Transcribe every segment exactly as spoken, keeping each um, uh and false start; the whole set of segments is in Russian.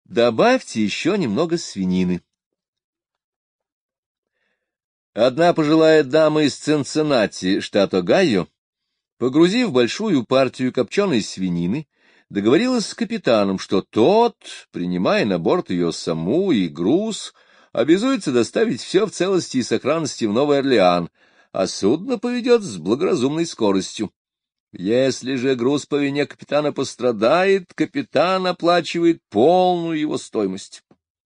Добавьте еще немного свинины. Одна пожилая дама из Цинциннати, штат Огайо, погрузив большую партию копченой свинины, договорилась с капитаном, что тот, принимая на борт ее саму и груз, обязуется доставить все в целости и сохранности в Новый Орлеан, а судно поведет с благоразумной скоростью. Если же груз по вине капитана пострадает, капитан оплачивает полную его стоимость.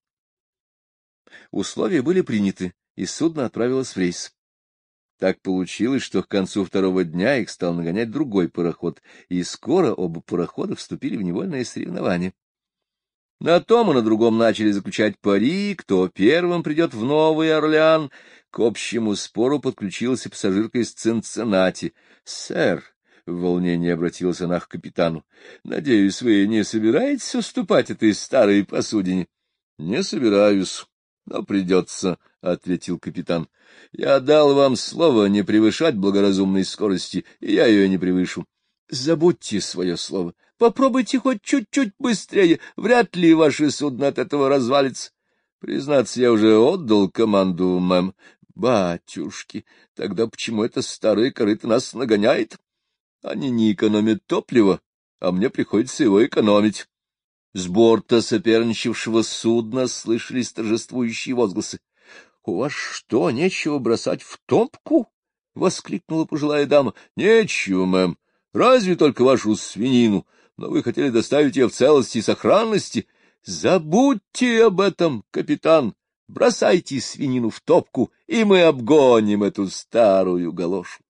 Условия были приняты, и судно отправилось в рейс. Так получилось, что к концу второго дня их стал нагонять другой пароход, и скоро оба парохода вступили в невольное соревнование. На том и на другом начали заключать пари, кто первым придет в Новый Орлеан. К общему спору подключилась и пассажирка из Цинциннати. — Сэр, — в волнении обратилась она к капитану, — надеюсь, вы не собираетесь уступать этой старой посудине? — Не собираюсь, но придется, — ответил капитан. — Я дал вам слово не превышать благоразумной скорости, и я ее не превышу. Забудьте свое слово. Попробуйте хоть чуть-чуть быстрее. Вряд ли ваше судно от этого развалится. Признаться, я уже отдал команду, мэм. Батюшки, тогда почему эта старая корыта нас нагоняет? Они не экономят топлива, а мне приходится его экономить. С борта соперничавшего судна слышались торжествующие возгласы. — У вас что, нечего бросать в топку? — воскликнула пожилая дама. — Нечего, мэм. Разве только вашу свинину, но вы хотели доставить ее в целости и сохранности. Забудьте об этом, капитан. Бросайте свинину в топку, и мы обгоним эту старую галошу.